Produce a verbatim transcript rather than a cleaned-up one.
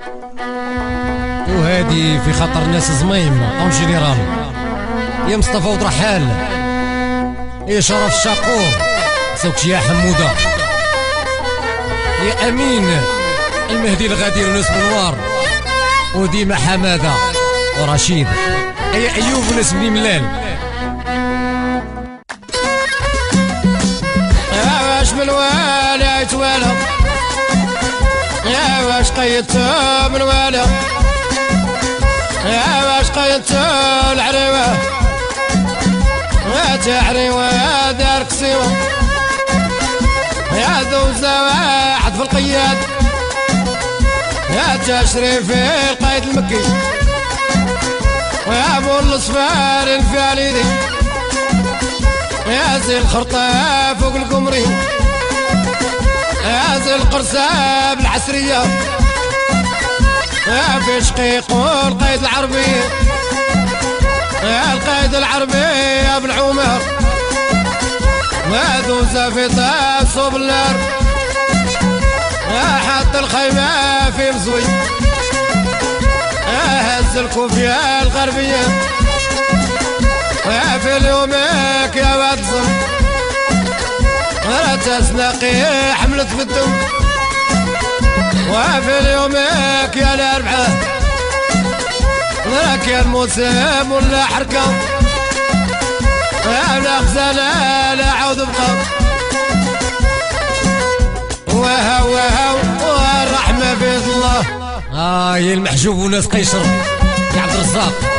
وهادي في خطر الناس زميم اون جينيرال. يا مصطفى وضرحال، يا شرف الشاقور، سوكش يا حموده، يا امين المهدي الغدير وناس منوار، وديما حماده ورشيد، يا ايوب وناس بني ملال. يا واش من والي يتوالى، يا واش قيدت من والي، يا واش قيدت العريوه، يا تعريوه دارك سيوه، يا ذوزة واحد في القياد، يا تشريف القايد المكي، ويا ابو الصفار الفاليدي، يا زي الخرطة فوق القمري، يا زي القرصة بالعسرية، يا في شقيق والقايد العربي، يا القايد العربي يا ابن عمر، يا ذوزة في صوب النار، يا حط الخيمة في مزوي، يا هز الكوفية الغربية، يا في اليومك يا واد الصم، يا تسنقي حملت في الدم، وفي اليومك يا الأربعة، ذاك يا الموسم ولا حركة، يا لا غزالة لا عود بقى، وهو وهو والرحمة في الله. آه يا المحجوب وناس قيشر يا عبد الرزاق.